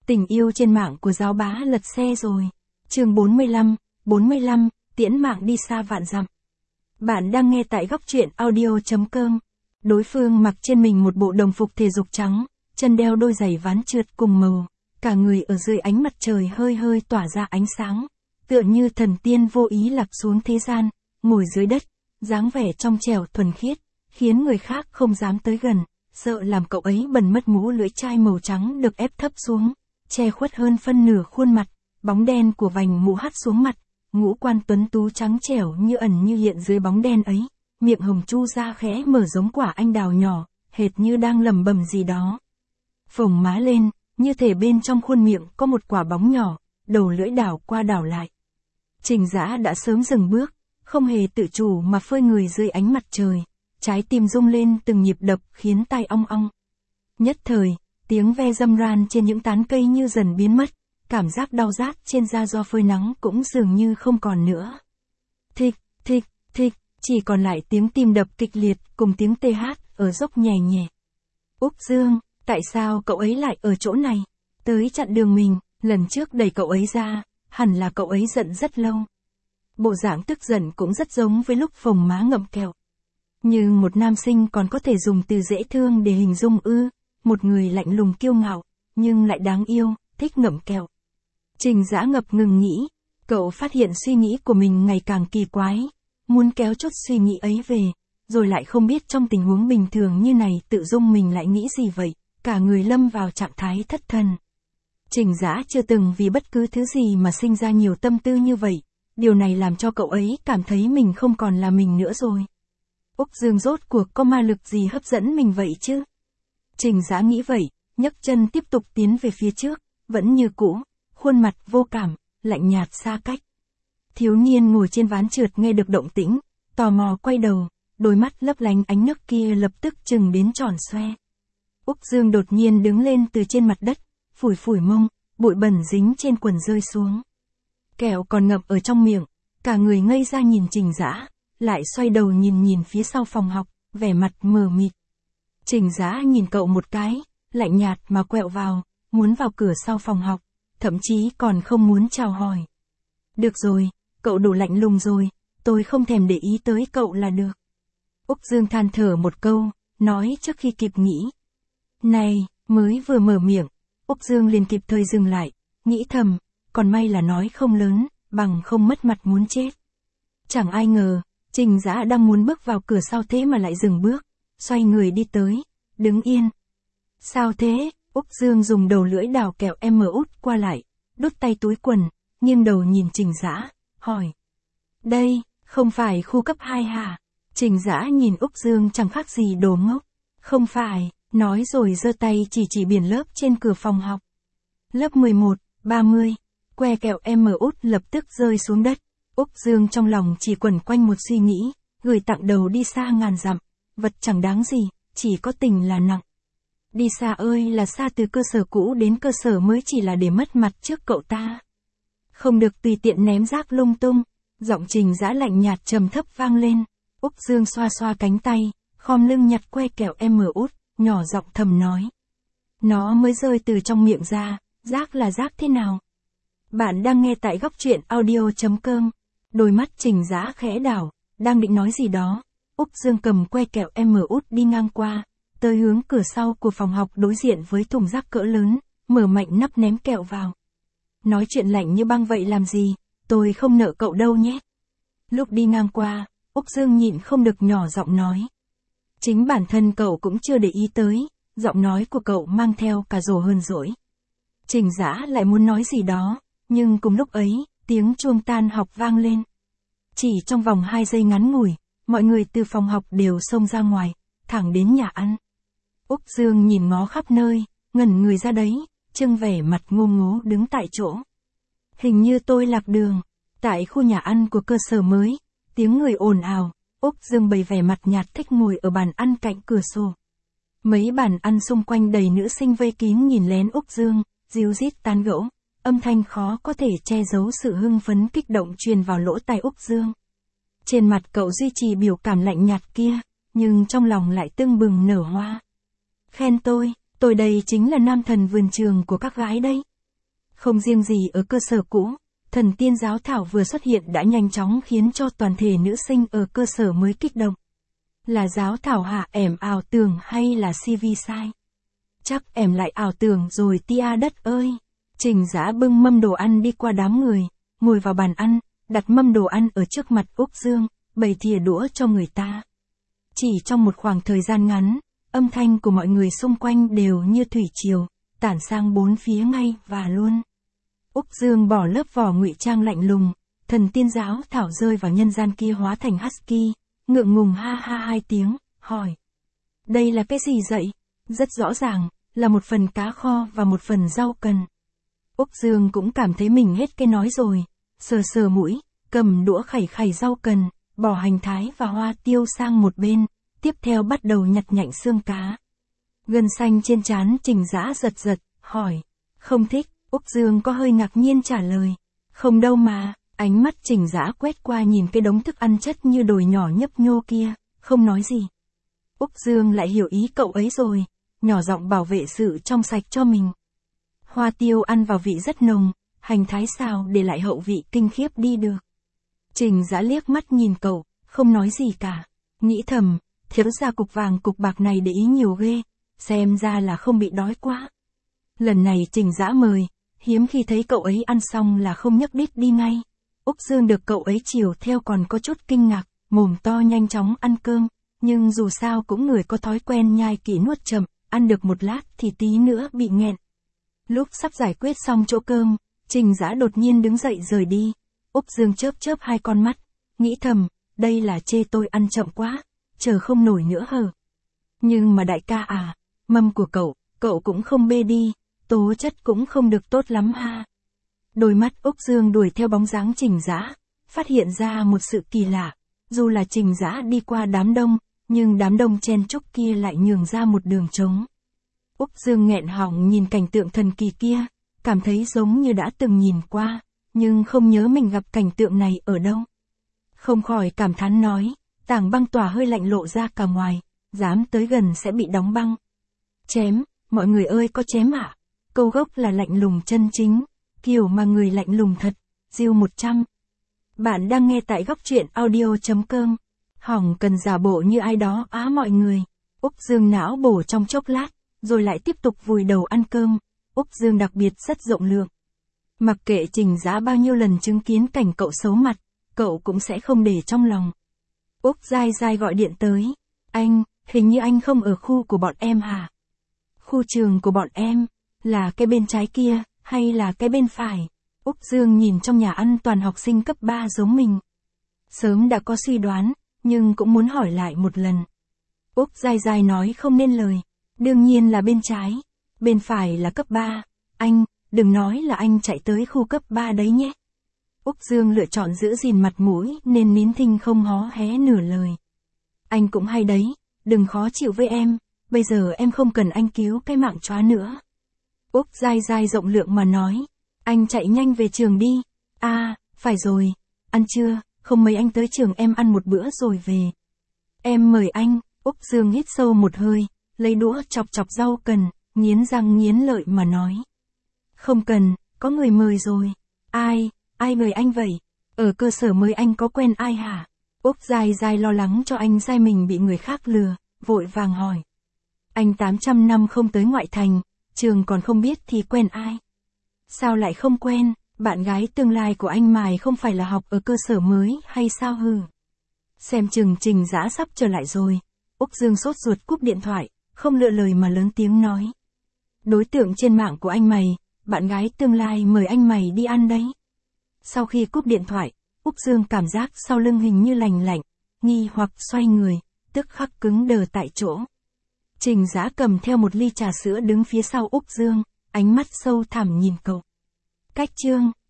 Tình yêu trên mạng của giáo bá lật xe rồi. Chương 45, tiễn mạng đi xa vạn dặm. Bạn đang nghe tại góc truyện audio.com. Đối phương mặc trên mình một bộ đồng phục thể dục trắng, chân đeo đôi giày ván trượt cùng màu, cả người ở dưới ánh mặt trời hơi hơi tỏa ra ánh sáng, tựa như thần tiên vô ý lạc xuống thế gian, ngồi dưới đất, dáng vẻ trong trẻo thuần khiết, khiến người khác không dám tới gần, sợ làm cậu ấy bẩn mất mũ lưỡi chai màu trắng được ép thấp xuống, che khuất hơn phân nửa khuôn mặt, bóng đen của vành mũ hắt xuống mặt, ngũ quan tuấn tú trắng trẻo như ẩn như hiện dưới bóng đen ấy, miệng hồng chu ra khẽ mở giống quả anh đào nhỏ, hệt như đang lẩm bẩm gì đó. Phồng má lên, như thể bên trong khuôn miệng có một quả bóng nhỏ, đầu lưỡi đảo qua đảo lại. Trình Dã đã sớm dừng bước, không hề tự chủ mà phơi người dưới ánh mặt trời, trái tim rung lên từng nhịp đập khiến tai ong ong. Nhất thời, tiếng ve râm ran trên những tán cây như dần biến mất, cảm giác đau rát trên da do phơi nắng cũng dường như không còn nữa. Thịch, thịch, thịch, chỉ còn lại tiếng tim đập kịch liệt cùng tiếng tê hát ở dốc nhè nhẹ. Úc Dương, tại sao cậu ấy lại ở chỗ này? Tới chặn đường mình, lần trước đẩy cậu ấy ra, hẳn là cậu ấy giận rất lâu. Bộ dạng tức giận cũng rất giống với lúc phồng má ngậm kẹo. Như một nam sinh còn có thể dùng từ dễ thương để hình dung ư, một người lạnh lùng kiêu ngạo, nhưng lại đáng yêu, thích ngậm kẹo. Trình Dã ngập ngừng nghĩ, cậu phát hiện suy nghĩ của mình ngày càng kỳ quái, muốn kéo chút suy nghĩ ấy về, rồi lại không biết trong tình huống bình thường như này tự dung mình lại nghĩ gì vậy, cả người lâm vào trạng thái thất thần. Trình Dã chưa từng vì bất cứ thứ gì mà sinh ra nhiều tâm tư như vậy, điều này làm cho cậu ấy cảm thấy mình không còn là mình nữa rồi. Úc Dương rốt cuộc có ma lực gì hấp dẫn mình vậy chứ? Trình Dã nghĩ vậy, nhấc chân tiếp tục tiến về phía trước, vẫn như cũ, khuôn mặt vô cảm, lạnh nhạt xa cách. Thiếu niên ngồi trên ván trượt nghe được động tĩnh, tò mò quay đầu, đôi mắt lấp lánh ánh nước kia lập tức trừng đến tròn xoe. Úc Dương đột nhiên đứng lên từ trên mặt đất, phủi phủi mông, bụi bẩn dính trên quần rơi xuống. Kẹo còn ngậm ở trong miệng, cả người ngây ra nhìn Trình Dã, lại xoay đầu nhìn phía sau phòng học, vẻ mặt mờ mịt. Trình Dã nhìn cậu một cái, lạnh nhạt mà quẹo vào, muốn vào cửa sau phòng học, thậm chí còn không muốn chào hỏi. Được rồi, cậu đủ lạnh lùng rồi, tôi không thèm để ý tới cậu là được. Úc Dương than thở một câu, nói trước khi kịp nghĩ. Này, mới vừa mở miệng, Úc Dương liền kịp thời dừng lại, nghĩ thầm, còn may là nói không lớn, bằng không mất mặt muốn chết. Chẳng ai ngờ, Trình Dã đang muốn bước vào cửa sau thế mà lại dừng bước, xoay người đi tới, đứng yên. Sao thế? Úc Dương dùng đầu lưỡi đào kẹo út qua lại, đút tay túi quần, nghiêng đầu nhìn Trình Dã, hỏi. Đây, không phải khu cấp 2 hả? Trình Dã nhìn Úc Dương chẳng khác gì đồ ngốc. Không phải, nói rồi giơ tay chỉ biển lớp trên cửa phòng học. Lớp 11, 30, que kẹo út lập tức rơi xuống đất. Úc Dương trong lòng chỉ quẩn quanh một suy nghĩ, gửi tặng đầu đi xa ngàn dặm, vật chẳng đáng gì, chỉ có tình là nặng. Đi xa ơi là xa, từ cơ sở cũ đến cơ sở mới chỉ là để mất mặt trước cậu ta. Không được tùy tiện ném rác lung tung, giọng Trình Dã lạnh nhạt trầm thấp vang lên. Úc Dương xoa xoa cánh tay, khom lưng nhặt que kẹo út, nhỏ giọng thầm nói. Nó mới rơi từ trong miệng ra, rác là rác thế nào? Bạn đang nghe tại góc truyện audio.com. Đôi mắt Trình Dã khẽ đảo, đang định nói gì đó. Úc Dương cầm que kẹo út đi ngang qua, tới hướng cửa sau của phòng học đối diện với thùng rác cỡ lớn, mở mạnh nắp ném kẹo vào. Nói chuyện lạnh như băng vậy làm gì, tôi không nợ cậu đâu nhé. Lúc đi ngang qua, Úc Dương nhịn không được nhỏ giọng nói. Chính bản thân cậu cũng chưa để ý tới, giọng nói của cậu mang theo cả dồ hờn dỗi. Trình Dã lại muốn nói gì đó, nhưng cùng lúc ấy, tiếng chuông tan học vang lên. Chỉ trong vòng 2 giây ngắn ngủi, mọi người từ phòng học đều xông ra ngoài, thẳng đến nhà ăn. Úc Dương nhìn ngó khắp nơi, ngẩn người ra đấy, trưng vẻ mặt ngô ngố đứng tại chỗ. Hình như tôi lạc đường. Tại khu nhà ăn của cơ sở mới, tiếng người ồn ào, Úc Dương bày vẻ mặt nhạt thích ngồi ở bàn ăn cạnh cửa sổ. Mấy bàn ăn xung quanh đầy nữ sinh vây kín nhìn lén Úc Dương, ríu rít tán gẫu, âm thanh khó có thể che giấu sự hưng phấn kích động truyền vào lỗ tai Úc Dương. Trên mặt cậu duy trì biểu cảm lạnh nhạt kia, nhưng trong lòng lại tưng bừng nở hoa. Khen tôi đây chính là nam thần vườn trường của các gái đây. Không riêng gì ở cơ sở cũ, thần tiên giáo thảo vừa xuất hiện đã nhanh chóng khiến cho toàn thể nữ sinh ở cơ sở mới kích động. Là giáo thảo hả em ảo tưởng hay là CV sai? Chắc em lại ảo tưởng rồi tia đất ơi. Trình Dã bưng mâm đồ ăn đi qua đám người, ngồi vào bàn ăn, đặt mâm đồ ăn ở trước mặt Úc Dương, bày thìa đũa cho người ta. Chỉ trong một khoảng thời gian ngắn, âm thanh của mọi người xung quanh đều như thủy triều, tản sang bốn phía ngay và luôn. Úc Dương bỏ lớp vỏ ngụy trang lạnh lùng, thần tiên giáo thảo rơi vào nhân gian kia hóa thành husky, ngượng ngùng ha ha hai tiếng, hỏi. Đây là cái gì vậy? Rất rõ ràng, là một phần cá kho và một phần rau cần. Úc Dương cũng cảm thấy mình hết cái nói rồi, sờ sờ mũi, cầm đũa khẩy khẩy rau cần, bỏ hành thái và hoa tiêu sang một bên, tiếp theo bắt đầu nhặt nhạnh xương cá. Gân xanh trên trán Trình Dã giật giật, hỏi. Không thích, Úc Dương có hơi ngạc nhiên trả lời. Không đâu mà, ánh mắt Trình Dã quét qua nhìn cái đống thức ăn chất như đồi nhỏ nhấp nhô kia, không nói gì. Úc Dương lại hiểu ý cậu ấy rồi, nhỏ giọng bảo vệ sự trong sạch cho mình. Hoa tiêu ăn vào vị rất nồng, hành thái xào để lại hậu vị kinh khiếp đi được. Trình Dã liếc mắt nhìn cậu, không nói gì cả. Nghĩ thầm, thiếu gia cục vàng cục bạc này để ý nhiều ghê, xem ra là không bị đói quá. Lần này Trình Dã mời, hiếm khi thấy cậu ấy ăn xong là không nhấc đít đi ngay. Úc Dương được cậu ấy chiều theo còn có chút kinh ngạc, mồm to nhanh chóng ăn cơm, nhưng dù sao cũng người có thói quen nhai kỹ nuốt chậm, ăn được một lát thì tí nữa bị nghẹn. Lúc sắp giải quyết xong chỗ cơm, Trình Dã đột nhiên đứng dậy rời đi. Úc Dương chớp chớp hai con mắt, nghĩ thầm, đây là chê tôi ăn chậm quá, chờ không nổi nữa hờ. Nhưng mà đại ca à, mâm của cậu cũng không bê đi, tố chất cũng không được tốt lắm ha. Đôi mắt Úc Dương đuổi theo bóng dáng Trình Dã, phát hiện ra một sự kỳ lạ, dù là Trình Dã đi qua đám đông, nhưng đám đông chen chúc kia lại nhường ra một đường trống. Úc Dương nghẹn họng nhìn cảnh tượng thần kỳ kia, cảm thấy giống như đã từng nhìn qua, nhưng không nhớ mình gặp cảnh tượng này ở đâu. Không khỏi cảm thán nói, tảng băng tỏa hơi lạnh lộ ra cả ngoài, dám tới gần sẽ bị đóng băng. Chém, mọi người ơi có chém ạ? Câu gốc là lạnh lùng chân chính, kiểu mà người lạnh lùng thật, Diêu 100. Bạn đang nghe tại góc truyện audio.com. Hỏng cần giả bộ như ai đó á mọi người. Úc Dương não bổ trong chốc lát, rồi lại tiếp tục vùi đầu ăn cơm. Úc Dương đặc biệt rất rộng lượng. Mặc kệ Trình Dã bao nhiêu lần chứng kiến cảnh cậu xấu mặt, cậu cũng sẽ không để trong lòng. Úc dai dai gọi điện tới. Anh, hình như anh không ở khu của bọn em hả? Khu trường của bọn em, là cái bên trái kia, hay là cái bên phải? Úc Dương nhìn trong nhà ăn toàn học sinh cấp 3 giống mình. Sớm đã có suy đoán, nhưng cũng muốn hỏi lại một lần. Úc dai dai nói không nên lời. Đương nhiên là bên trái, bên phải là cấp 3. Anh, đừng nói là anh chạy tới khu cấp 3 đấy nhé. Úc Dương lựa chọn giữ gìn mặt mũi nên nín thinh không hó hé nửa lời. Anh cũng hay đấy, đừng khó chịu với em, bây giờ em không cần anh cứu cái mạng chóa nữa. Úc dai dai rộng lượng mà nói, anh chạy nhanh về trường đi. À, phải rồi, ăn trưa, không mấy anh tới trường em ăn một bữa rồi về. Em mời anh. Úc Dương hít sâu một hơi, lấy đũa chọc chọc rau cần, nghiến răng nghiến lợi mà nói. Không cần, có người mời rồi. Ai mời anh vậy? Ở cơ sở mới anh có quen ai hả? Úc dai dai lo lắng cho anh trai mình bị người khác lừa, vội vàng hỏi. Anh 800 năm không tới ngoại thành, trường còn không biết thì quen ai? Sao lại không quen, bạn gái tương lai của anh Mài không phải là học ở cơ sở mới hay sao hừ? Xem chừng Trình Dã sắp trở lại rồi. Úc Dương sốt ruột cúp điện thoại, không lựa lời mà lớn tiếng nói. Đối tượng trên mạng của anh mày, bạn gái tương lai mời anh mày đi ăn đấy. Sau khi cúp điện thoại, Úc Dương cảm giác sau lưng hình như lành lạnh, nghi hoặc xoay người, tức khắc cứng đờ tại chỗ. Trình Dã cầm theo một ly trà sữa đứng phía sau Úc Dương, ánh mắt sâu thẳm nhìn cậu. Cách chương